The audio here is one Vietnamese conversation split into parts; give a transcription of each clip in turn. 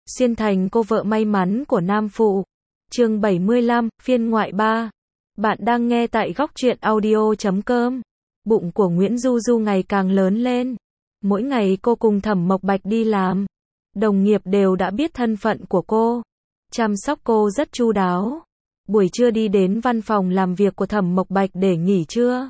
Xuyên thành cô vợ may mắn của nam phụ. Chương 75, phiên ngoại 3. Bạn đang nghe tại góc truyện audio.com. Bụng của Nguyễn Du Du ngày càng lớn lên. Mỗi ngày cô cùng Thẩm Mộc Bạch đi làm. Đồng nghiệp đều đã biết thân phận của cô. Chăm sóc cô rất chu đáo. Buổi trưa đi đến văn phòng làm việc của Thẩm Mộc Bạch để nghỉ trưa.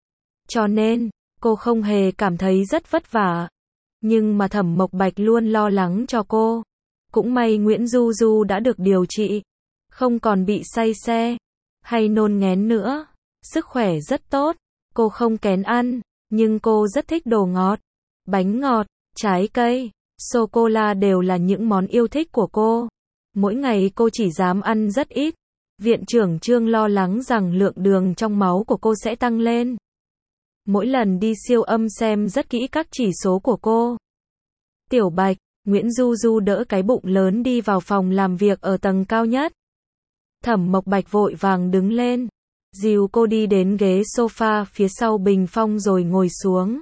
Cho nên, cô không hề cảm thấy rất vất vả. Nhưng mà Thẩm Mộc Bạch luôn lo lắng cho cô. Cũng may Nguyễn Du Du đã được điều trị. Không còn bị say xe. Hay nôn nghén nữa. Sức khỏe rất tốt. Cô không kén ăn. Nhưng cô rất thích đồ ngọt. Bánh ngọt, trái cây, sô-cô-la đều là những món yêu thích của cô. Mỗi ngày cô chỉ dám ăn rất ít. Viện trưởng Trương lo lắng rằng lượng đường trong máu của cô sẽ tăng lên. Mỗi lần đi siêu âm xem rất kỹ các chỉ số của cô. Tiểu Bạch, Nguyễn Du Du đỡ cái bụng lớn đi vào phòng làm việc ở tầng cao nhất. Thẩm Mộc Bạch vội vàng đứng lên, dìu cô đi đến ghế sofa phía sau bình phong rồi ngồi xuống.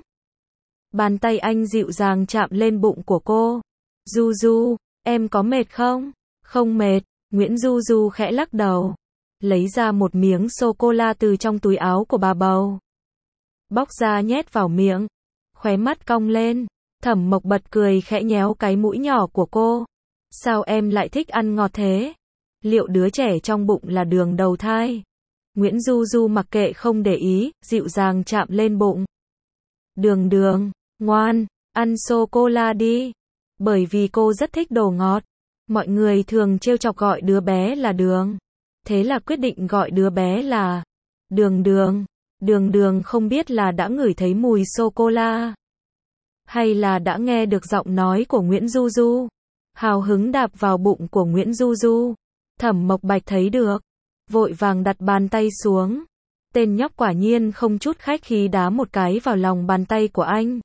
Bàn tay anh dịu dàng chạm lên bụng của cô. Du Du, em có mệt không? Không mệt, Nguyễn Du Du khẽ lắc đầu. Lấy ra một miếng sô-cô-la từ trong túi áo của bà bầu. Bóc ra nhét vào miệng. Khóe mắt cong lên. Thẩm Mộc Bạch cười khẽ nhéo cái mũi nhỏ của cô. Sao em lại thích ăn ngọt thế? Liệu đứa trẻ trong bụng là đường đầu thai? Nguyễn Du Du mặc kệ không để ý, dịu dàng chạm lên bụng. Đường đường, ngoan, ăn sô-cô-la đi. Bởi vì cô rất thích đồ ngọt. Mọi người thường trêu chọc gọi đứa bé là Đường. Thế là quyết định gọi đứa bé là Đường Đường. Đường Đường không biết là đã ngửi thấy mùi sô-cô-la. Hay là đã nghe được giọng nói của Nguyễn Du Du. Hào hứng đạp vào bụng của Nguyễn Du Du. Thẩm Mộc Bạch thấy được. Vội vàng đặt bàn tay xuống. Tên nhóc quả nhiên không chút khách khí đá một cái vào lòng bàn tay của anh.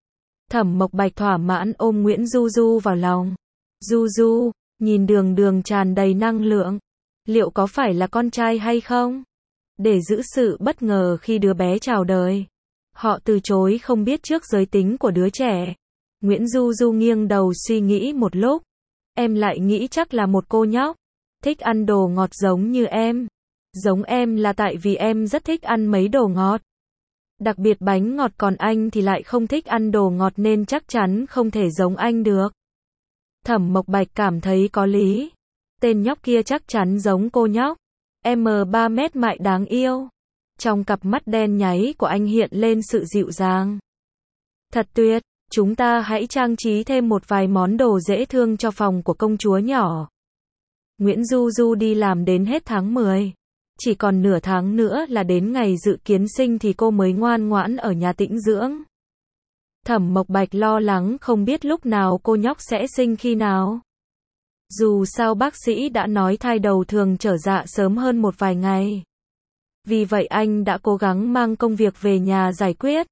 Thẩm Mộc Bạch thỏa mãn ôm Nguyễn Du Du vào lòng. Du Du, nhìn Đường Đường tràn đầy năng lượng. Liệu có phải là con trai hay không? Để giữ sự bất ngờ khi đứa bé chào đời. Họ từ chối không biết trước giới tính của đứa trẻ. Nguyễn Du Du nghiêng đầu suy nghĩ một lúc. Em lại nghĩ chắc là một cô nhóc. Thích ăn đồ ngọt giống như em. Giống em là tại vì em rất thích ăn mấy đồ ngọt. Đặc biệt bánh ngọt, còn anh thì lại không thích ăn đồ ngọt nên chắc chắn không thể giống anh được. Thẩm Mộc Bạch cảm thấy có lý. Tên nhóc kia chắc chắn giống cô nhóc. M3 mét mại đáng yêu. Trong cặp mắt đen nháy của anh hiện lên sự dịu dàng. Thật tuyệt, chúng ta hãy trang trí thêm một vài món đồ dễ thương cho phòng của công chúa nhỏ. Nguyễn Du Du đi làm đến hết tháng 10. Chỉ còn nửa tháng nữa là đến ngày dự kiến sinh thì cô mới ngoan ngoãn ở nhà tĩnh dưỡng. Thẩm Mộc Bạch lo lắng không biết lúc nào cô nhóc sẽ sinh khi nào. Dù sao bác sĩ đã nói thai đầu thường trở dạ sớm hơn một vài ngày. Vì vậy anh đã cố gắng mang công việc về nhà giải quyết.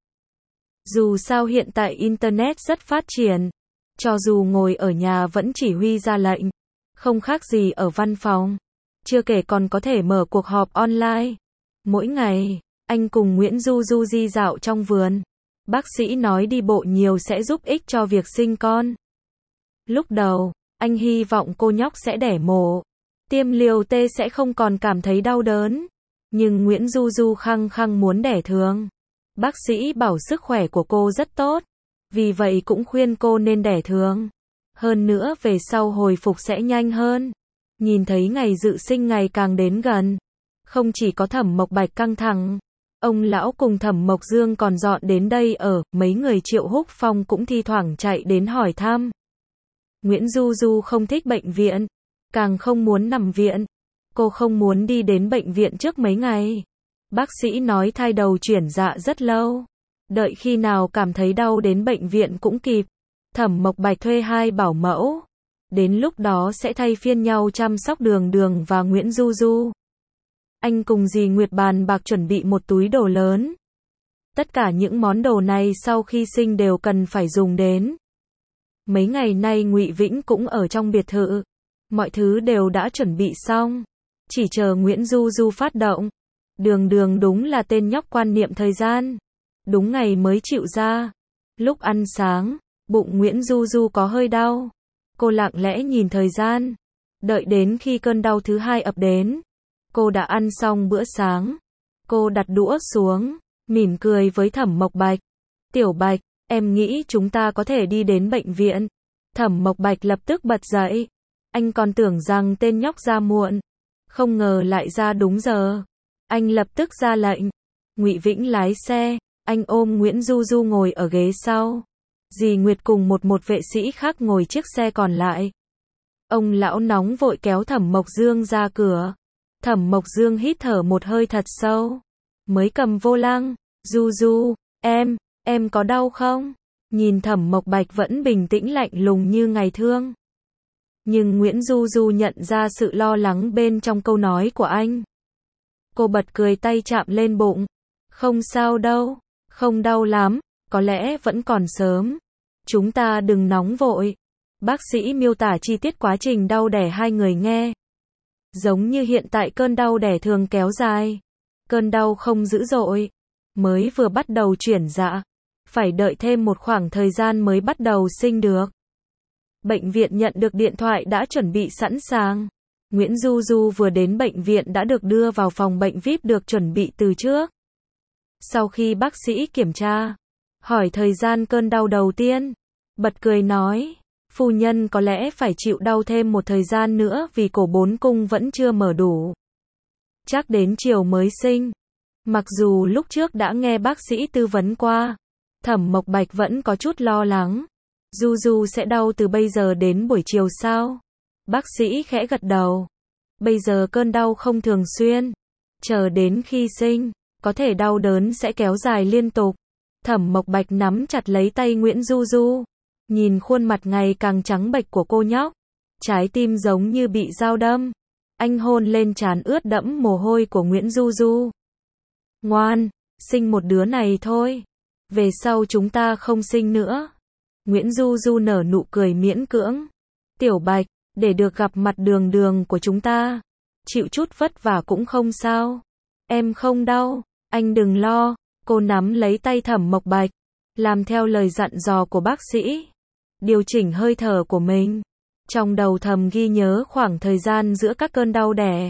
Dù sao hiện tại Internet rất phát triển. Cho dù ngồi ở nhà vẫn chỉ huy ra lệnh. Không khác gì ở văn phòng. Chưa kể còn có thể mở cuộc họp online. Mỗi ngày, anh cùng Nguyễn Du Du đi dạo trong vườn. Bác sĩ nói đi bộ nhiều sẽ giúp ích cho việc sinh con. Lúc đầu, anh hy vọng cô nhóc sẽ đẻ mổ. Tiêm liều T sẽ không còn cảm thấy đau đớn. Nhưng Nguyễn Du Du khăng khăng muốn đẻ thường. Bác sĩ bảo sức khỏe của cô rất tốt. Vì vậy cũng khuyên cô nên đẻ thường. Hơn nữa về sau hồi phục sẽ nhanh hơn. Nhìn thấy ngày dự sinh ngày càng đến gần. Không chỉ có Thẩm Mộc Bạch căng thẳng. Ông lão cùng Thẩm Mộc Dương còn dọn đến đây ở. Mấy người Triệu Húc Phong cũng thi thoảng chạy đến hỏi thăm. Nguyễn Du Du không thích bệnh viện. Càng không muốn nằm viện. Cô không muốn đi đến bệnh viện trước mấy ngày. Bác sĩ nói thai đầu chuyển dạ rất lâu. Đợi khi nào cảm thấy đau đến bệnh viện cũng kịp. Thẩm Mộc Bạch thuê 2 bảo mẫu. Đến lúc đó sẽ thay phiên nhau chăm sóc Đường Đường và Nguyễn Du Du. Anh cùng dì Nguyệt bàn bạc chuẩn bị một túi đồ lớn. Tất cả những món đồ này sau khi sinh đều cần phải dùng đến. Mấy ngày nay Ngụy Vĩnh cũng ở trong biệt thự. Mọi thứ đều đã chuẩn bị xong. Chỉ chờ Nguyễn Du Du phát động. Đường Đường đúng là tên nhóc quan niệm thời gian. Đúng ngày mới chịu ra. Lúc ăn sáng, bụng Nguyễn Du Du có hơi đau. Cô lặng lẽ nhìn thời gian. Đợi đến khi cơn đau thứ hai ập đến. Cô đã ăn xong bữa sáng. Cô đặt đũa xuống, mỉm cười với Thẩm Mộc Bạch. Tiểu Bạch, em nghĩ chúng ta có thể đi đến bệnh viện. Thẩm Mộc Bạch lập tức bật dậy. Anh còn tưởng rằng tên nhóc ra muộn. Không ngờ lại ra đúng giờ. Anh lập tức ra lệnh. Ngụy Vĩnh lái xe. Anh ôm Nguyễn Du Du ngồi ở ghế sau. Dì Nguyệt cùng một vệ sĩ khác ngồi chiếc xe còn lại. Ông lão nóng vội kéo Thẩm Mộc Dương ra cửa. Thẩm Mộc Dương hít thở một hơi thật sâu. Mới cầm vô lăng. Du Du, em có đau không? Nhìn Thẩm Mộc Bạch vẫn bình tĩnh lạnh lùng như ngày thường. Nhưng Nguyễn Du Du nhận ra sự lo lắng bên trong câu nói của anh. Cô bật cười, tay chạm lên bụng. Không sao đâu, không đau lắm, có lẽ vẫn còn sớm. Chúng ta đừng nóng vội. Bác sĩ miêu tả chi tiết quá trình đau đẻ hai người nghe. Giống như hiện tại cơn đau đẻ thường kéo dài. Cơn đau không dữ dội. Mới vừa bắt đầu chuyển dạ. Phải đợi thêm một khoảng thời gian mới bắt đầu sinh được. Bệnh viện nhận được điện thoại đã chuẩn bị sẵn sàng. Nguyễn Du Du vừa đến bệnh viện đã được đưa vào phòng bệnh VIP được chuẩn bị từ trước. Sau khi bác sĩ kiểm tra, hỏi thời gian cơn đau đầu tiên, bật cười nói, phu nhân có lẽ phải chịu đau thêm một thời gian nữa vì cổ 4 cung vẫn chưa mở đủ. Chắc đến chiều mới sinh. Mặc dù lúc trước đã nghe bác sĩ tư vấn qua, Thẩm Mộc Bạch vẫn có chút lo lắng. Du Du sẽ đau từ bây giờ đến buổi chiều sao? Bác sĩ khẽ gật đầu. Bây giờ cơn đau không thường xuyên. Chờ đến khi sinh, có thể đau đớn sẽ kéo dài liên tục. Thẩm Mộc Bạch nắm chặt lấy tay Nguyễn Du Du. Nhìn khuôn mặt ngày càng trắng bệch của cô nhóc. Trái tim giống như bị dao đâm. Anh hôn lên trán ướt đẫm mồ hôi của Nguyễn Du Du. Ngoan, sinh một đứa này thôi. Về sau chúng ta không sinh nữa. Nguyễn Du Du nở nụ cười miễn cưỡng. Tiểu Bạch, để được gặp mặt Đường Đường của chúng ta. Chịu chút vất vả cũng không sao. Em không đau, anh đừng lo. Cô nắm lấy tay Thẩm Mộc Bạch. Làm theo lời dặn dò của bác sĩ. Điều chỉnh hơi thở của mình. Trong đầu thầm ghi nhớ khoảng thời gian giữa các cơn đau đẻ.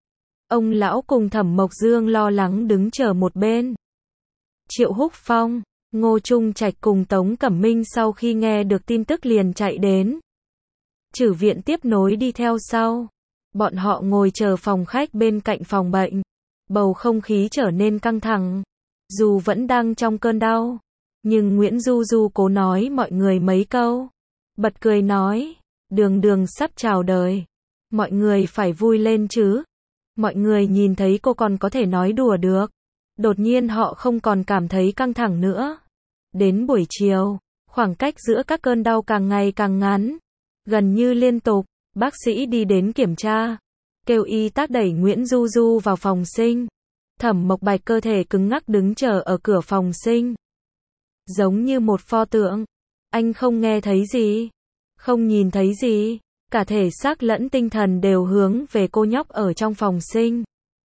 Ông lão cùng Thẩm Mộc Dương lo lắng đứng chờ một bên. Triệu Húc Phong, Ngô Trung Trạch cùng Tống Cẩm Minh sau khi nghe được tin tức liền chạy đến. Chử viện tiếp nối đi theo sau. Bọn họ ngồi chờ phòng khách bên cạnh phòng bệnh. Bầu không khí trở nên căng thẳng. Dù vẫn đang trong cơn đau, nhưng Nguyễn Du Du cố nói mọi người mấy câu. Bật cười nói, Đường Đường sắp chào đời. Mọi người phải vui lên chứ. Mọi người nhìn thấy cô còn có thể nói đùa được. Đột nhiên họ không còn cảm thấy căng thẳng nữa. Đến buổi chiều, khoảng cách giữa các cơn đau càng ngày càng ngắn. Gần như liên tục, bác sĩ đi đến kiểm tra. Kêu y tá đẩy Nguyễn Du Du vào phòng sinh. Thẩm Mộc Bạch cơ thể cứng ngắc đứng chờ ở cửa phòng sinh. Giống như một pho tượng. Anh không nghe thấy gì. Không nhìn thấy gì. Cả thể xác lẫn tinh thần đều hướng về cô nhóc ở trong phòng sinh.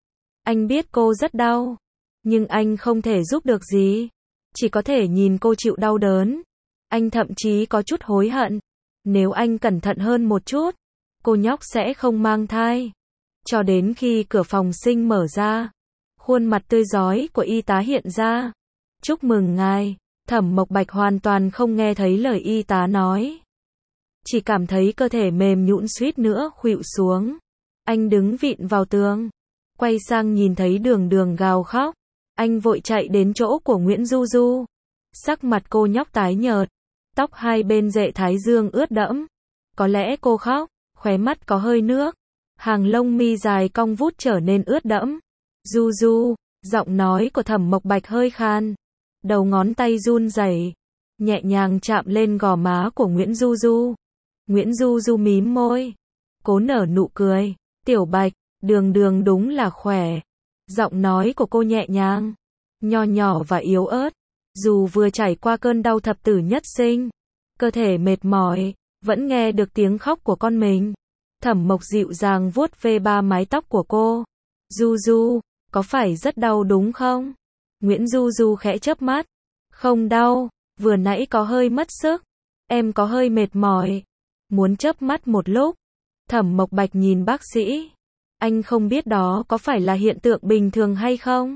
Anh biết cô rất đau. Nhưng anh không thể giúp được gì. Chỉ có thể nhìn cô chịu đau đớn. Anh thậm chí có chút hối hận. Nếu anh cẩn thận hơn một chút, cô nhóc sẽ không mang thai. Cho đến khi cửa phòng sinh mở ra, khuôn mặt tươi rói của y tá hiện ra. Chúc mừng ngài. Thẩm Mộc Bạch hoàn toàn không nghe thấy lời y tá nói. Chỉ cảm thấy cơ thể mềm nhũn suýt nữa khuỵu xuống. Anh đứng vịn vào tường. Quay sang nhìn thấy Đường Đường gào khóc. Anh vội chạy đến chỗ của Nguyễn Du Du. Sắc mặt cô nhóc tái nhợt. Tóc hai bên rễ thái dương ướt đẫm. Có lẽ cô khóc. Khóe mắt có hơi nước. Hàng lông mi dài cong vút trở nên ướt đẫm. Du Du. Giọng nói của Thẩm Mộc Bạch hơi khan. Đầu ngón tay run rẩy, nhẹ nhàng chạm lên gò má của Nguyễn Du Du. Nguyễn Du Du mím môi. Cố nở nụ cười. Tiểu Bạch, Đường Đường đúng là khỏe. Giọng nói của cô nhẹ nhàng, nho nhỏ và yếu ớt. Dù vừa trải qua cơn đau thập tử nhất sinh, cơ thể mệt mỏi, vẫn nghe được tiếng khóc của con mình. Thẩm Mộc dịu dàng vuốt ve ba mái tóc của cô. Du Du, có phải rất đau đúng không? Nguyễn Du Du khẽ chớp mắt. Không đau, vừa nãy có hơi mất sức. Em có hơi mệt mỏi. muốn chớp mắt một lúc. Thẩm Mộc Bạch nhìn bác sĩ. Anh không biết đó có phải là hiện tượng bình thường hay không?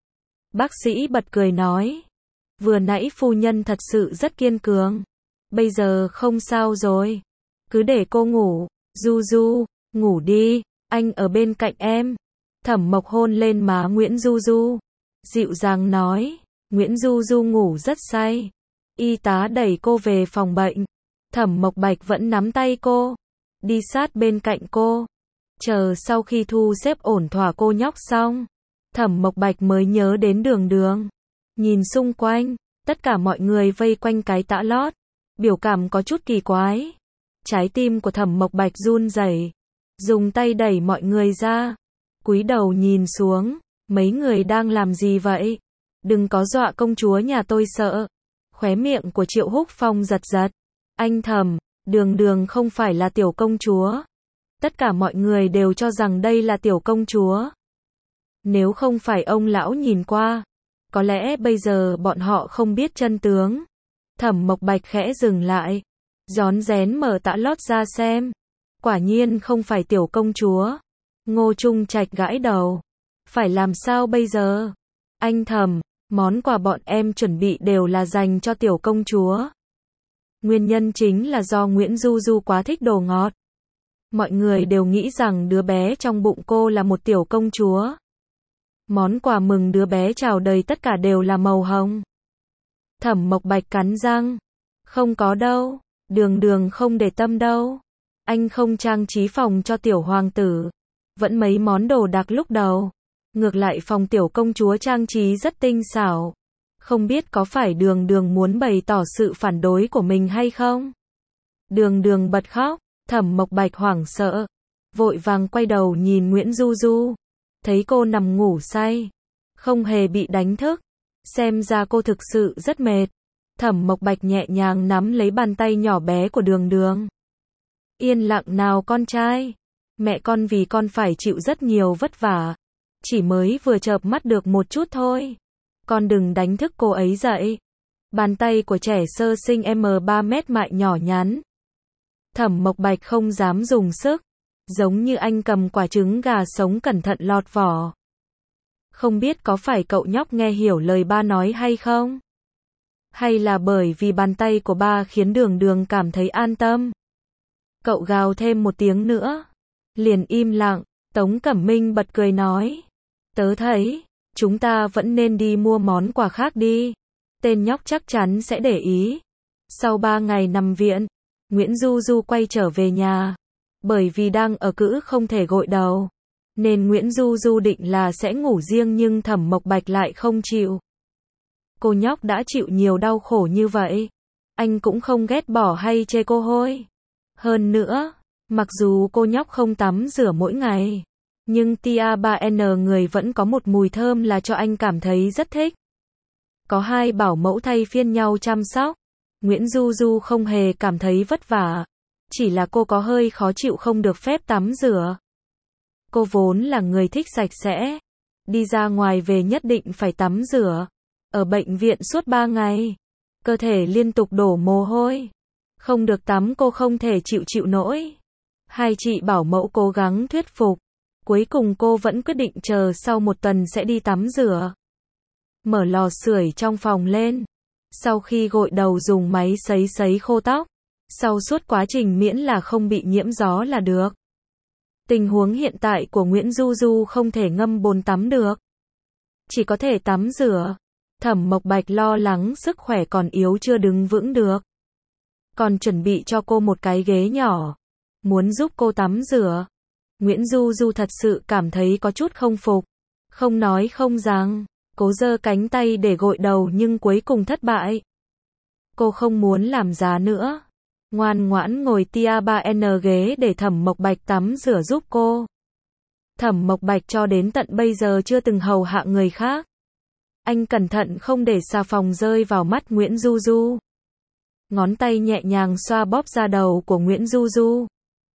Bác sĩ bật cười nói. Vừa nãy phu nhân thật sự rất kiên cường. Bây giờ không sao rồi. Cứ để cô ngủ. Du Du, ngủ đi. Anh ở bên cạnh em. Thẩm Mộc hôn lên má Nguyễn Du Du. Dịu dàng nói. Nguyễn Du Du ngủ rất say. Y tá đẩy cô về phòng bệnh. Thẩm Mộc Bạch vẫn nắm tay cô. Đi sát bên cạnh cô. Chờ sau khi thu xếp ổn thỏa cô nhóc xong. Thẩm Mộc Bạch mới nhớ đến Đường Đường. Nhìn xung quanh, tất cả mọi người vây quanh cái tã lót. Biểu cảm có chút kỳ quái. Trái tim của Thẩm Mộc Bạch run rẩy, dùng tay đẩy mọi người ra. Cúi đầu nhìn xuống, mấy người đang làm gì vậy? Đừng có dọa công chúa nhà tôi sợ. Khóe miệng của Triệu Húc Phong giật giật. Anh Thẩm, Đường Đường không phải là tiểu công chúa. Tất cả mọi người đều cho rằng đây là tiểu công chúa. Nếu không phải ông lão nhìn qua, có lẽ bây giờ bọn họ không biết chân tướng. Thẩm Mộc Bạch khẽ dừng lại, rón rén mở tã lót ra xem. Quả nhiên không phải tiểu công chúa. Ngô Trung Trạch gãi đầu. Phải làm sao bây giờ? Anh Thẩm, món quà bọn em chuẩn bị đều là dành cho tiểu công chúa. Nguyên nhân chính là do Nguyễn Du Du quá thích đồ ngọt. Mọi người đều nghĩ rằng đứa bé trong bụng cô là một tiểu công chúa. Món quà mừng đứa bé chào đời tất cả đều là màu hồng. Thẩm Mộc Bạch cắn răng. Không có đâu, Đường Đường không để tâm đâu. Anh không trang trí phòng cho tiểu hoàng tử. Vẫn mấy món đồ đạc lúc đầu. Ngược lại phòng tiểu công chúa trang trí rất tinh xảo. Không biết có phải Đường Đường muốn bày tỏ sự phản đối của mình hay không? Đường Đường bật khóc. Thẩm Mộc Bạch hoảng sợ. Vội vàng quay đầu nhìn Nguyễn Du Du. Thấy cô nằm ngủ say. Không hề bị đánh thức. Xem ra cô thực sự rất mệt. Thẩm Mộc Bạch nhẹ nhàng nắm lấy bàn tay nhỏ bé của Đường Đường. Yên lặng nào con trai. Mẹ con vì con phải chịu rất nhiều vất vả. Chỉ mới vừa chợp mắt được một chút thôi. Con đừng đánh thức cô ấy dậy. Bàn tay của trẻ sơ sinh M3 mét mại nhỏ nhắn. Thẩm Mộc Bạch không dám dùng sức. Giống như anh cầm quả trứng gà sống cẩn thận lọt vỏ. Không biết có phải cậu nhóc nghe hiểu lời ba nói hay không? Hay là bởi vì bàn tay của ba khiến Đường Đường cảm thấy an tâm? Cậu gào thêm một tiếng nữa. Liền im lặng. Tống Cẩm Minh bật cười nói. Tớ thấy, chúng ta vẫn nên đi mua món quà khác đi. Tên nhóc chắc chắn sẽ để ý. Sau 3 ngày nằm viện, Nguyễn Du Du quay trở về nhà. Bởi vì đang ở cữ không thể gội đầu. Nên Nguyễn Du Du định là sẽ ngủ riêng nhưng Thẩm Mộc Bạch lại không chịu. Cô nhóc đã chịu nhiều đau khổ như vậy. Anh cũng không ghét bỏ hay chê cô hôi. Hơn nữa, mặc dù cô nhóc không tắm rửa mỗi ngày, nhưng Tia 3N người vẫn có một mùi thơm là cho anh cảm thấy rất thích. Có hai bảo mẫu thay phiên nhau chăm sóc. Nguyễn Du Du không hề cảm thấy vất vả. Chỉ là cô có hơi khó chịu không được phép tắm rửa. Cô vốn là người thích sạch sẽ. Đi ra ngoài về nhất định phải tắm rửa. Ở bệnh viện suốt 3 ngày. Cơ thể liên tục đổ mồ hôi. Không được tắm cô không thể chịu nổi. Hai chị bảo mẫu cố gắng thuyết phục. Cuối cùng cô vẫn quyết định chờ sau 1 tuần sẽ đi tắm rửa. Mở lò sưởi trong phòng lên. Sau khi gội đầu dùng máy sấy khô tóc. Sau suốt quá trình miễn là không bị nhiễm gió là được. Tình huống hiện tại của Nguyễn Du Du không thể ngâm bồn tắm được. Chỉ có thể tắm rửa. Thẩm Mộc Bạch lo lắng sức khỏe còn yếu chưa đứng vững được. Còn chuẩn bị cho cô một cái ghế nhỏ. Muốn giúp cô tắm rửa. Nguyễn Du Du thật sự cảm thấy có chút không phục. Không nói không rằng. Cố giơ cánh tay để gội đầu nhưng cuối cùng thất bại. Cô không muốn làm giá nữa. Ngoan ngoãn ngồi Tia 3N ghế để Thẩm Mộc Bạch tắm rửa giúp cô. Thẩm Mộc Bạch cho đến tận bây giờ chưa từng hầu hạ người khác. Anh cẩn thận không để xà phòng rơi vào mắt Nguyễn Du Du. Ngón tay nhẹ nhàng xoa bóp da đầu của Nguyễn Du Du.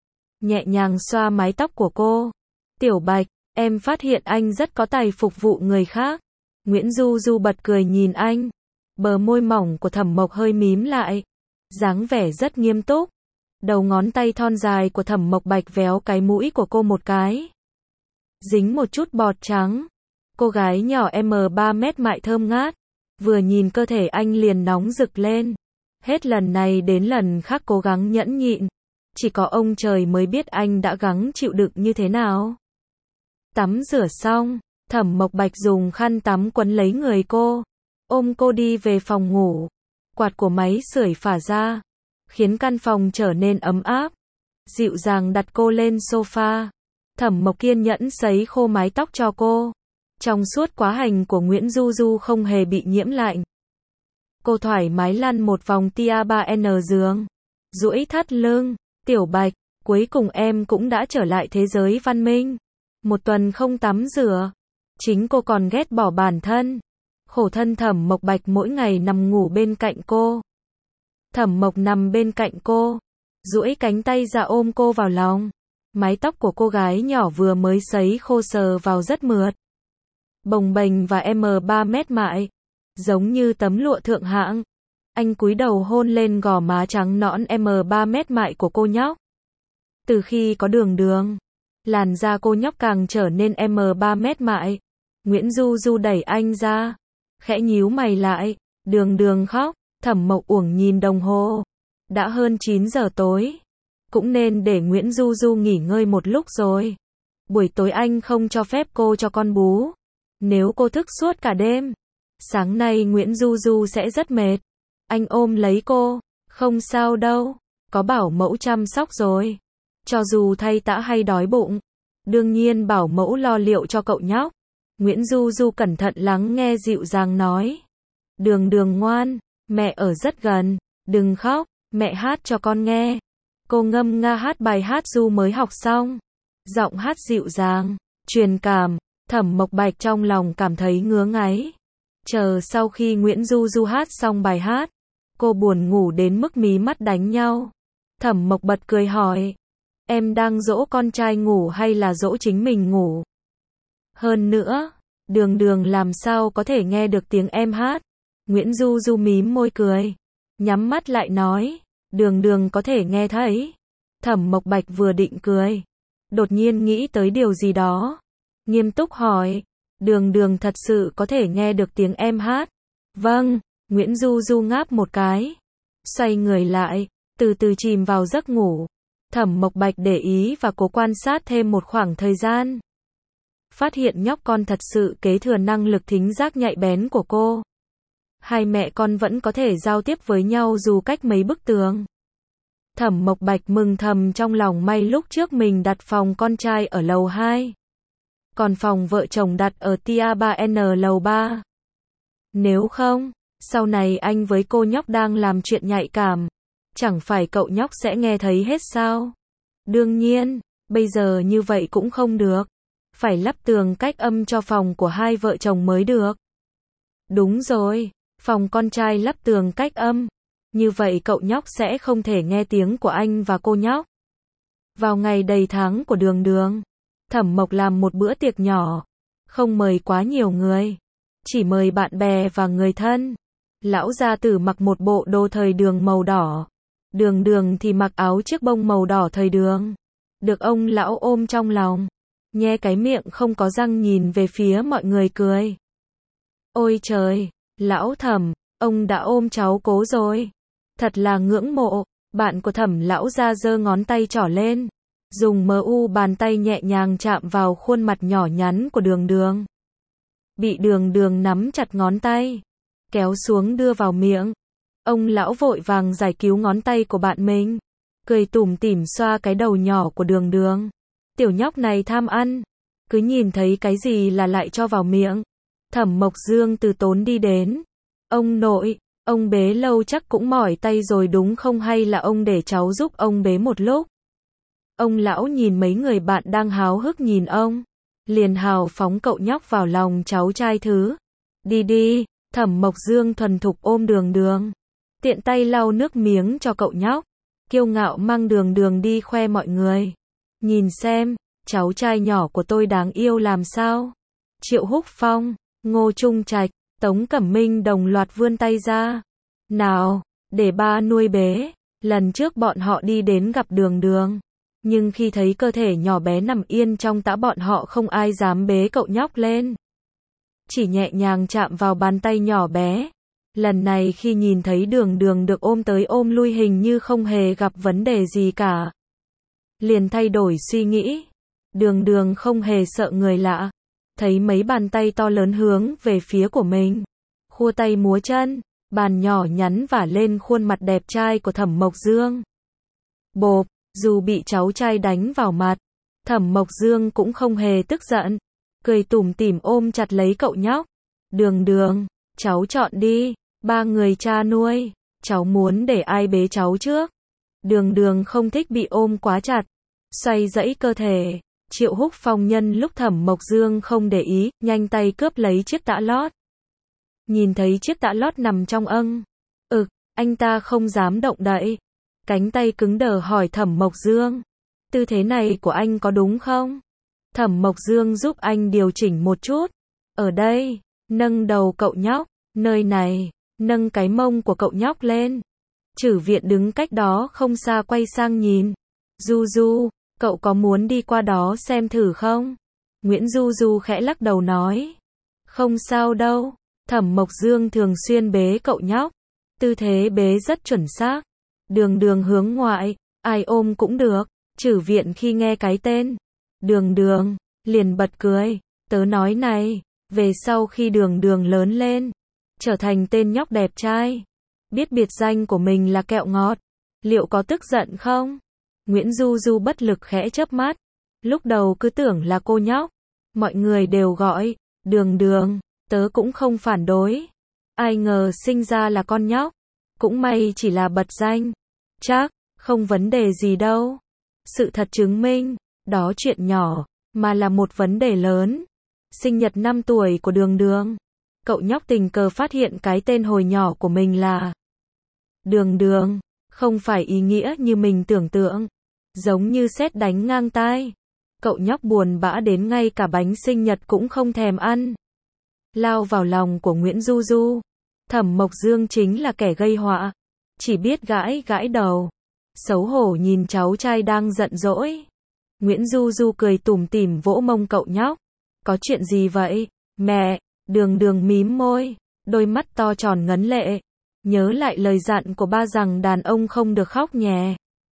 Nhẹ nhàng xoa mái tóc của cô. Tiểu Bạch, em phát hiện anh rất có tài phục vụ người khác. Nguyễn Du Du bật cười nhìn anh. Bờ môi mỏng của Thẩm Mộc hơi mím lại. Dáng vẻ rất nghiêm túc. Đầu ngón tay thon dài của Thẩm Mộc Bạch véo cái mũi của cô một cái. Dính một chút bọt trắng. Cô gái nhỏ M3 mét mại thơm ngát. Vừa nhìn cơ thể anh liền nóng rực lên. Hết lần này đến lần khác cố gắng nhẫn nhịn. Chỉ có ông trời mới biết anh đã gắng chịu đựng như thế nào. Tắm rửa xong, Thẩm Mộc Bạch dùng khăn tắm quấn lấy người cô. Ôm cô đi về phòng ngủ. Quạt của máy sưởi phả ra. Khiến căn phòng trở nên ấm áp. Dịu dàng đặt cô lên sofa. Thẩm Mộc kiên nhẫn sấy khô mái tóc cho cô. Trong suốt quá hành của Nguyễn Du Du không hề bị nhiễm lạnh. Cô thoải mái lăn một vòng tia 3N giường. Duỗi thắt lưng. Tiểu Bạch, cuối cùng em cũng đã trở lại thế giới văn minh. Một tuần không tắm rửa. Chính cô còn ghét bỏ bản thân. Khổ thân Thẩm Mộc Bạch mỗi ngày nằm ngủ bên cạnh cô. Thẩm Mộc nằm bên cạnh cô. Duỗi cánh tay ra ôm cô vào lòng. Mái tóc của cô gái nhỏ vừa mới sấy khô sờ vào rất mượt. Bồng bềnh và M3 mét mại. Giống như tấm lụa thượng hạng. Anh cúi đầu hôn lên gò má trắng nõn M3 mét mại của cô nhóc. Từ khi có Đường Đường, làn da cô nhóc càng trở nên M3 mét mại. Nguyễn Du Du đẩy anh ra. Khẽ nhíu mày lại. Đường Đường khóc. Thẩm Mộc Uổng nhìn đồng hồ. Đã hơn 9 giờ tối. Cũng nên để Nguyễn Du Du nghỉ ngơi một lúc rồi. Buổi tối anh không cho phép cô cho con bú. Nếu cô thức suốt cả đêm, sáng nay Nguyễn Du Du sẽ rất mệt. Anh ôm lấy cô. Không sao đâu. Có bảo mẫu chăm sóc rồi. Cho dù thay tã hay đói bụng. Đương nhiên bảo mẫu lo liệu cho cậu nhóc. Nguyễn Du Du cẩn thận lắng nghe dịu dàng nói. Đường Đường ngoan. Mẹ ở rất gần. Đừng khóc. Mẹ hát cho con nghe. Cô ngâm nga hát bài hát ru mới học xong. Giọng hát dịu dàng, truyền cảm. Thẩm Mộc Bạch trong lòng cảm thấy ngứa ngáy. Chờ sau khi Nguyễn Du Du hát xong bài hát, cô buồn ngủ đến mức mí mắt đánh nhau. Thẩm Mộc bật cười hỏi. Em đang dỗ con trai ngủ hay là dỗ chính mình ngủ? Hơn nữa, Đường Đường làm sao có thể nghe được tiếng em hát? Nguyễn Du Du mím môi cười. Nhắm mắt lại nói. Đường Đường có thể nghe thấy. Thẩm Mộc Bạch vừa định cười. Đột nhiên nghĩ tới điều gì đó. Nghiêm túc hỏi. Đường Đường thật sự có thể nghe được tiếng em hát? Vâng. Nguyễn Du Du ngáp một cái. Xoay người lại. Từ từ chìm vào giấc ngủ. Thẩm Mộc Bạch để ý và cố quan sát thêm một khoảng thời gian. Phát hiện nhóc con thật sự kế thừa năng lực thính giác nhạy bén của cô. Hai mẹ con vẫn có thể giao tiếp với nhau dù cách mấy bức tường. Thẩm Mộc Bạch mừng thầm trong lòng, may lúc trước mình đặt phòng con trai ở lầu 2. Còn phòng vợ chồng đặt ở tia 3N lầu 3. Nếu không, sau này anh với cô nhóc đang làm chuyện nhạy cảm. Chẳng phải cậu nhóc sẽ nghe thấy hết sao? Đương nhiên, bây giờ như vậy cũng không được. Phải lắp tường cách âm cho phòng của hai vợ chồng mới được. Đúng rồi, phòng con trai lắp tường cách âm. Như vậy cậu nhóc sẽ không thể nghe tiếng của anh và cô nhóc. Vào ngày đầy tháng của Đường Đường, Thẩm Mộc làm một bữa tiệc nhỏ. Không mời quá nhiều người. Chỉ mời bạn bè và người thân. Lão gia tử mặc một bộ đồ thời đường màu đỏ. Đường Đường thì mặc áo chiếc bông màu đỏ thời đường. Được ông lão ôm trong lòng. Nhe cái miệng không có răng nhìn về phía mọi người cười. Ôi trời, lão Thẩm, ông đã ôm cháu cố rồi. Thật là ngưỡng mộ. Bạn của Thẩm lão gia giơ ngón tay trỏ lên. Dùng bàn tay nhẹ nhàng chạm vào khuôn mặt nhỏ nhắn của Đường Đường. Bị Đường Đường nắm chặt ngón tay. Kéo xuống đưa vào miệng. Ông lão vội vàng giải cứu ngón tay của bạn mình. Cười tủm tỉm xoa cái đầu nhỏ của Đường Đường. Tiểu nhóc này tham ăn. Cứ nhìn thấy cái gì là lại cho vào miệng. Thẩm Mộc Dương từ tốn đi đến. Ông nội, ông bế lâu chắc cũng mỏi tay rồi đúng không, hay là ông để cháu giúp ông bế một lúc? Ông lão nhìn mấy người bạn đang háo hức nhìn ông. Liền hào phóng cậu nhóc vào lòng cháu trai thứ. Đi đi, Thẩm Mộc Dương thuần thục ôm Đường Đường. Tiện tay lau nước miếng cho cậu nhóc. Kiêu ngạo mang Đường Đường đi khoe mọi người. Nhìn xem, cháu trai nhỏ của tôi đáng yêu làm sao. Triệu Húc Phong, Ngô Trung Trạch, Tống Cẩm Minh đồng loạt vươn tay ra. Nào, để ba nuôi bế. Lần trước bọn họ đi đến gặp Đường Đường, nhưng khi thấy cơ thể nhỏ bé nằm yên trong tã bọn họ không ai dám bế cậu nhóc lên. Chỉ nhẹ nhàng chạm vào bàn tay nhỏ bé. Lần này khi nhìn thấy Đường Đường được ôm tới ôm lui hình như không hề gặp vấn đề gì cả. Liền thay đổi suy nghĩ. Đường Đường không hề sợ người lạ. Thấy mấy bàn tay to lớn hướng về phía của mình. Khua tay múa chân, bàn nhỏ nhắn vả lên khuôn mặt đẹp trai của Thẩm Mộc Dương. Bộp, dù bị cháu trai đánh vào mặt, Thẩm Mộc Dương cũng không hề tức giận. Cười tủm tỉm ôm chặt lấy cậu nhóc. Đường Đường, cháu chọn đi, ba người cha nuôi, cháu muốn để ai bế cháu trước? Đường Đường không thích bị ôm quá chặt, xoay dãy cơ thể. Triệu Húc Phong nhân lúc Thẩm Mộc Dương không để ý, nhanh tay cướp lấy chiếc tã lót. Nhìn thấy chiếc tã lót nằm trong âng. Anh ta không dám động đậy. Cánh tay cứng đờ hỏi Thẩm Mộc Dương. Tư thế này của anh có đúng không? Thẩm Mộc Dương giúp anh điều chỉnh một chút. Ở đây, nâng đầu cậu nhóc, nơi này, nâng cái mông của cậu nhóc lên. Chử Viện đứng cách đó không xa quay sang nhìn. Du Du, cậu có muốn đi qua đó xem thử không? Nguyễn Du Du khẽ lắc đầu nói. Không sao đâu, Thẩm Mộc Dương thường xuyên bế cậu nhóc. Tư thế bế rất chuẩn xác. Đường Đường hướng ngoại, ai ôm cũng được. Chử Viện khi nghe cái tên Đường Đường, liền bật cười. Tớ nói này, về sau khi Đường Đường lớn lên, trở thành tên nhóc đẹp trai, biết biệt danh của mình là kẹo ngọt, liệu có tức giận không? Nguyễn Du Du bất lực khẽ chớp mắt. Lúc đầu cứ tưởng là cô nhóc. Mọi người đều gọi Đường Đường, tớ cũng không phản đối. Ai ngờ sinh ra là con nhóc. Cũng may chỉ là bật danh. Chắc, không vấn đề gì đâu. Sự thật chứng minh, đó chuyện nhỏ, mà là một vấn đề lớn. Sinh nhật 5 tuổi của Đường Đường. Cậu nhóc tình cờ phát hiện cái tên hồi nhỏ của mình là Đường Đường. Không phải ý nghĩa như mình tưởng tượng. Giống như sét đánh ngang tai. Cậu nhóc buồn bã đến ngay cả bánh sinh nhật cũng không thèm ăn. Lao vào lòng của Nguyễn Du Du. Thẩm Mộc Dương chính là kẻ gây họa. Chỉ biết gãi gãi đầu. Xấu hổ nhìn cháu trai đang giận dỗi. Nguyễn Du Du cười tủm tỉm vỗ mông cậu nhóc. Có chuyện gì vậy, mẹ? Đường Đường mím môi, đôi mắt to tròn ngấn lệ. Nhớ lại lời dặn của ba rằng đàn ông không được khóc nhè.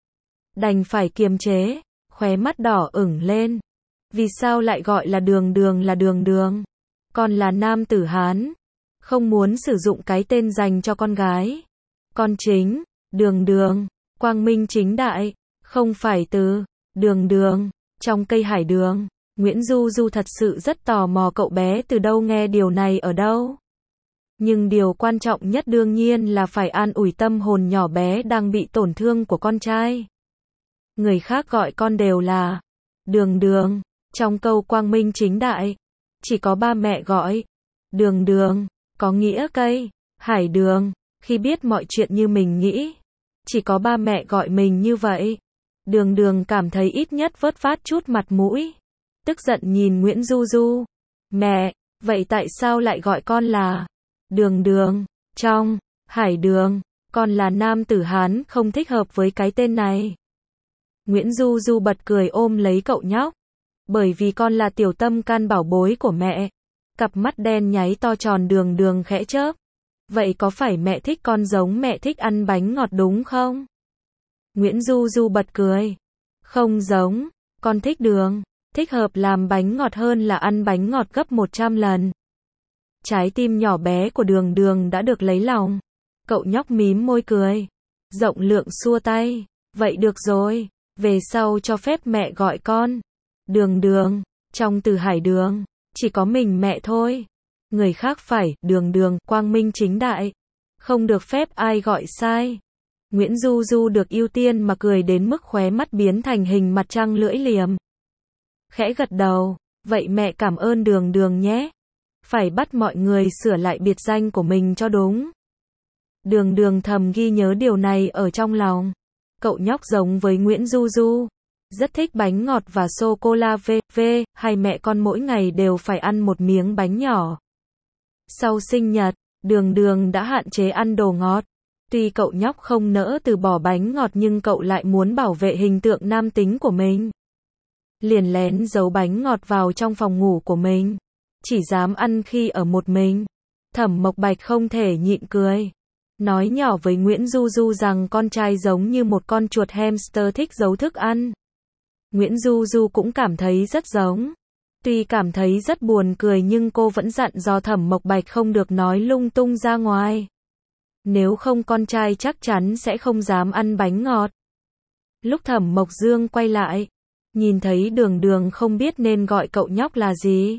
Đành phải kiềm chế, khóe mắt đỏ ửng lên. Vì sao lại gọi là Đường Đường là Đường Đường? Con là nam tử Hán. Không muốn sử dụng cái tên dành cho con gái. Con chính, Đường Đường, quang minh chính đại, không phải từ Đường Đường, trong cây hải đường. Nguyễn Du Du thật sự rất tò mò cậu bé từ đâu nghe điều này ở đâu. Nhưng điều quan trọng nhất đương nhiên là phải an ủi tâm hồn nhỏ bé đang bị tổn thương của con trai. Người khác gọi con đều là Đường Đường, trong câu quang minh chính đại. Chỉ có ba mẹ gọi Đường Đường, có nghĩa cây, hải đường. Khi biết mọi chuyện như mình nghĩ, chỉ có ba mẹ gọi mình như vậy. Đường Đường cảm thấy ít nhất vớt vát chút mặt mũi. Tức giận nhìn Nguyễn Du Du. Mẹ, vậy tại sao lại gọi con là Đường Đường, trong hải đường? Con là nam tử Hán không thích hợp với cái tên này. Nguyễn Du Du bật cười ôm lấy cậu nhóc. Bởi vì con là tiểu tâm can bảo bối của mẹ. Cặp mắt đen nháy to tròn Đường Đường khẽ chớp. Vậy có phải mẹ thích con giống mẹ thích ăn bánh ngọt đúng không? Nguyễn Du Du bật cười. Không giống, con thích đường. Thích hợp làm bánh ngọt hơn là ăn bánh ngọt gấp 100 lần. Trái tim nhỏ bé của Đường Đường đã được lấy lòng. Cậu nhóc mím môi cười. Rộng lượng xua tay. Vậy được rồi, về sau cho phép mẹ gọi con Đường Đường, trong từ hải đường, chỉ có mình mẹ thôi. Người khác phải Đường Đường, quang minh chính đại. Không được phép ai gọi sai. Nguyễn Du Du được ưu tiên mà cười đến mức khóe mắt biến thành hình mặt trăng lưỡi liềm. Khẽ gật đầu, vậy mẹ cảm ơn Đường Đường nhé. Phải bắt mọi người sửa lại biệt danh của mình cho đúng. Đường Đường thầm ghi nhớ điều này ở trong lòng. Cậu nhóc giống với Nguyễn Du Du. Rất thích bánh ngọt và sô-cô-la hai mẹ con mỗi ngày đều phải ăn một miếng bánh nhỏ. Sau sinh nhật, Đường Đường đã hạn chế ăn đồ ngọt. Tuy cậu nhóc không nỡ từ bỏ bánh ngọt nhưng cậu lại muốn bảo vệ hình tượng nam tính của mình. Liền lén giấu bánh ngọt vào trong phòng ngủ của mình. Chỉ dám ăn khi ở một mình. Thẩm Mộc Bạch không thể nhịn cười. Nói nhỏ với Nguyễn Du Du rằng con trai giống như một con chuột hamster thích giấu thức ăn. Nguyễn Du Du cũng cảm thấy rất giống. Tuy cảm thấy rất buồn cười nhưng cô vẫn dặn dò Thẩm Mộc Bạch không được nói lung tung ra ngoài. Nếu không con trai chắc chắn sẽ không dám ăn bánh ngọt. Lúc Thẩm Mộc Dương quay lại, nhìn thấy Đường Đường không biết nên gọi cậu nhóc là gì.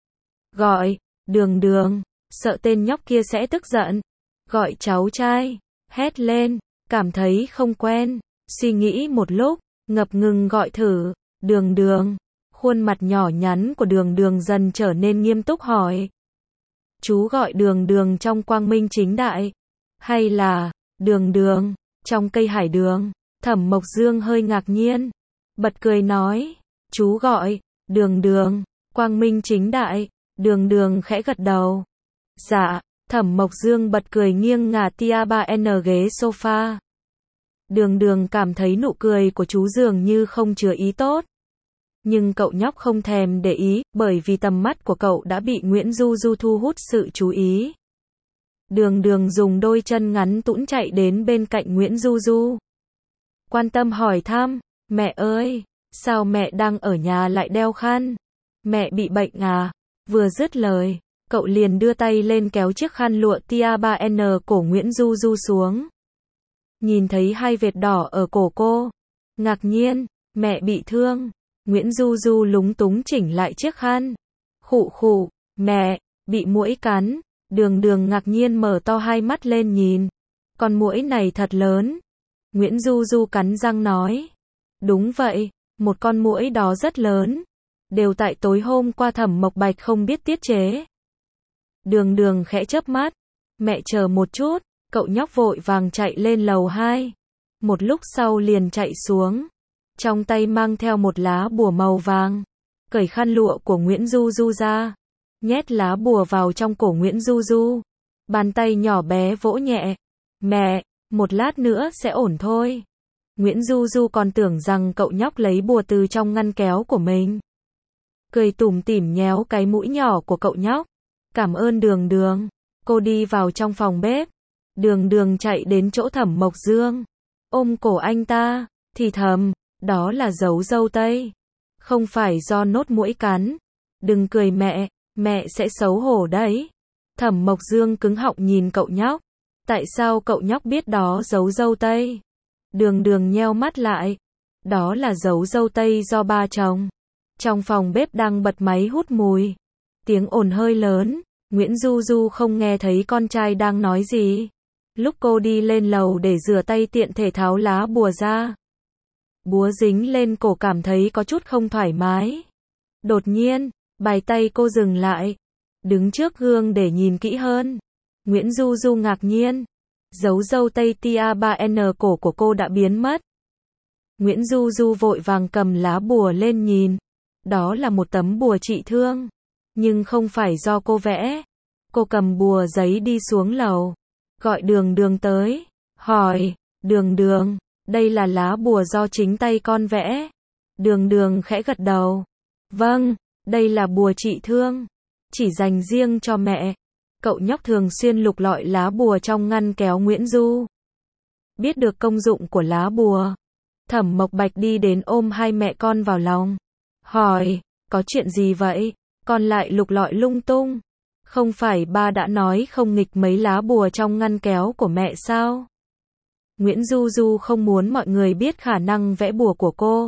Gọi, Đường Đường, sợ tên nhóc kia sẽ tức giận. Gọi cháu trai, hét lên, cảm thấy không quen. Suy nghĩ một lúc, ngập ngừng gọi thử, Đường Đường. Khuôn mặt nhỏ nhắn của Đường Đường dần trở nên nghiêm túc hỏi. Chú gọi Đường Đường trong quang minh chính đại, hay là Đường Đường trong cây hải đường? Thẩm Mộc Dương hơi ngạc nhiên, bật cười nói, chú gọi Đường Đường quang minh chính đại. Đường Đường khẽ gật đầu. Dạ. Thẩm Mộc Dương bật cười nghiêng ngả tia 3N ghế sofa. Đường Đường cảm thấy nụ cười của chú dường như không chứa ý tốt. Nhưng cậu nhóc không thèm để ý, bởi vì tầm mắt của cậu đã bị Nguyễn Du Du thu hút sự chú ý. Đường Đường dùng đôi chân ngắn tũn chạy đến bên cạnh Nguyễn Du Du. Quan tâm hỏi thăm, mẹ ơi, sao mẹ đang ở nhà lại đeo khăn? Mẹ bị bệnh à? Vừa dứt lời, cậu liền đưa tay lên kéo chiếc khăn lụa tia 3N cổ Nguyễn Du Du xuống. Nhìn thấy hai vệt đỏ ở cổ cô. Ngạc nhiên, mẹ bị thương. Nguyễn Du Du lúng túng chỉnh lại chiếc khăn. Khụ khụ, mẹ, bị muỗi cắn. Đường Đường ngạc nhiên mở to hai mắt lên nhìn. Con muỗi này thật lớn. Nguyễn Du Du cắn răng nói. Đúng vậy, một con muỗi đó rất lớn. Đều tại tối hôm qua Thẩm Mộc Bạch không biết tiết chế. Đường Đường khẽ chớp mắt. Mẹ chờ một chút, cậu nhóc vội vàng chạy lên lầu 2. Một lúc sau liền chạy xuống. Trong tay mang theo một lá bùa màu vàng. Cởi khăn lụa của Nguyễn Du Du ra. Nhét lá bùa vào trong cổ Nguyễn Du Du. Bàn tay nhỏ bé vỗ nhẹ. Mẹ, một lát nữa sẽ ổn thôi. Nguyễn Du Du còn tưởng rằng cậu nhóc lấy bùa từ trong ngăn kéo của mình. Cười tủm tỉm nhéo cái mũi nhỏ của cậu nhóc. Cảm ơn Đường Đường. Cô đi vào trong phòng bếp. Đường Đường chạy đến chỗ Thẩm Mộc Dương. Ôm cổ anh ta, thì thầm, đó là dấu râu tây. Không phải do nốt muỗi cắn. Đừng cười mẹ sẽ xấu hổ đấy. Thẩm Mộc Dương cứng họng nhìn cậu nhóc. Tại sao cậu nhóc biết đó dấu râu tây? Đường Đường nheo mắt lại. Đó là dấu râu tây do ba trồng. Trong phòng bếp đang bật máy hút mùi. Tiếng ồn hơi lớn. Nguyễn Du Du không nghe thấy con trai đang nói gì. Lúc cô đi lên lầu để rửa tay tiện thể tháo lá bùa ra. Búa dính lên cổ cảm thấy có chút không thoải mái. Đột nhiên, bài tay cô dừng lại. Đứng trước gương để nhìn kỹ hơn. Nguyễn Du Du ngạc nhiên. Dấu râu tây tia 3N cổ của cô đã biến mất. Nguyễn Du Du vội vàng cầm lá bùa lên nhìn. Đó là một tấm bùa trị thương. Nhưng không phải do cô vẽ. Cô cầm bùa giấy đi xuống lầu. Gọi Đường Đường tới. Hỏi, Đường Đường, đây là lá bùa do chính tay con vẽ. Đường Đường khẽ gật đầu. Vâng, đây là bùa trị thương. Chỉ dành riêng cho mẹ. Cậu nhóc thường xuyên lục lọi lá bùa trong ngăn kéo Nguyễn Du. Biết được công dụng của lá bùa. Thẩm Mộc Bạch đi đến ôm hai mẹ con vào lòng. Hỏi, có chuyện gì vậy? Con lại lục lọi lung tung. Không phải ba đã nói không nghịch mấy lá bùa trong ngăn kéo của mẹ sao? Nguyễn Du Du không muốn mọi người biết khả năng vẽ bùa của cô.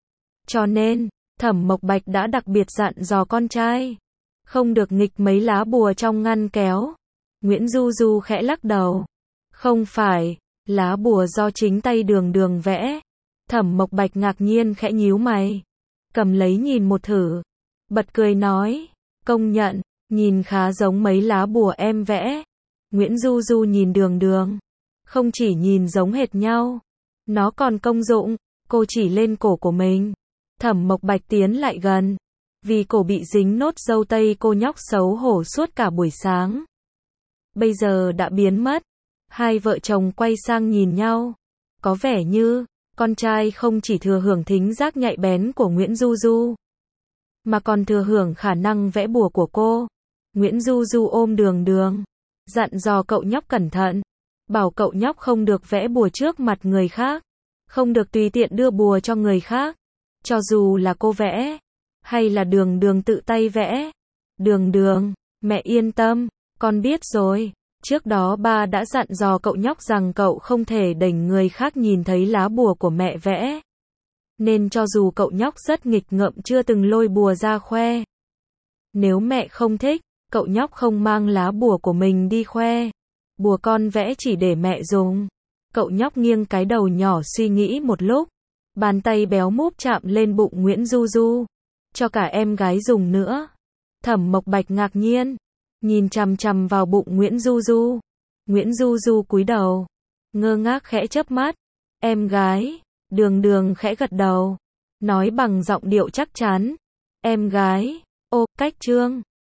Cho nên, Thẩm Mộc Bạch đã đặc biệt dặn dò con trai. Không được nghịch mấy lá bùa trong ngăn kéo. Nguyễn Du Du khẽ lắc đầu. Không phải, lá bùa do chính tay Đường Đường vẽ. Thẩm Mộc Bạch ngạc nhiên khẽ nhíu mày. Cầm lấy nhìn một thử. Bật cười nói. Công nhận, nhìn khá giống mấy lá bùa em vẽ. Nguyễn Du Du nhìn Đường Đường. Không chỉ nhìn giống hệt nhau. Nó còn công dụng. Cô chỉ lên cổ của mình. Thẩm Mộc Bạch tiến lại gần. Vì cổ bị dính nốt râu tây cô nhóc xấu hổ suốt cả buổi sáng. Bây giờ đã biến mất. Hai vợ chồng quay sang nhìn nhau. Có vẻ như, con trai không chỉ thừa hưởng thính giác nhạy bén của Nguyễn Du Du, mà còn thừa hưởng khả năng vẽ bùa của cô. Nguyễn Du Du ôm Đường Đường, dặn dò cậu nhóc cẩn thận, bảo cậu nhóc không được vẽ bùa trước mặt người khác, không được tùy tiện đưa bùa cho người khác, cho dù là cô vẽ, hay là Đường Đường tự tay vẽ. Đường Đường, mẹ yên tâm, con biết rồi. Trước đó ba đã dặn dò cậu nhóc rằng cậu không thể để người khác nhìn thấy lá bùa của mẹ vẽ. Nên cho dù cậu nhóc rất nghịch ngợm chưa từng lôi bùa ra khoe. Nếu mẹ không thích, cậu nhóc không mang lá bùa của mình đi khoe. Bùa con vẽ chỉ để mẹ dùng. Cậu nhóc nghiêng cái đầu nhỏ suy nghĩ một lúc. Bàn tay béo múp chạm lên bụng Nguyễn Du Du. Cho cả em gái dùng nữa. Thẩm Mộc Bạch ngạc nhiên, nhìn chằm chằm vào bụng Nguyễn Du Du. Nguyễn Du Du cúi đầu, ngơ ngác khẽ chớp mắt. Em gái. Đường Đường khẽ gật đầu, nói bằng giọng điệu chắc chắn. Em gái. Ô, cách Trương.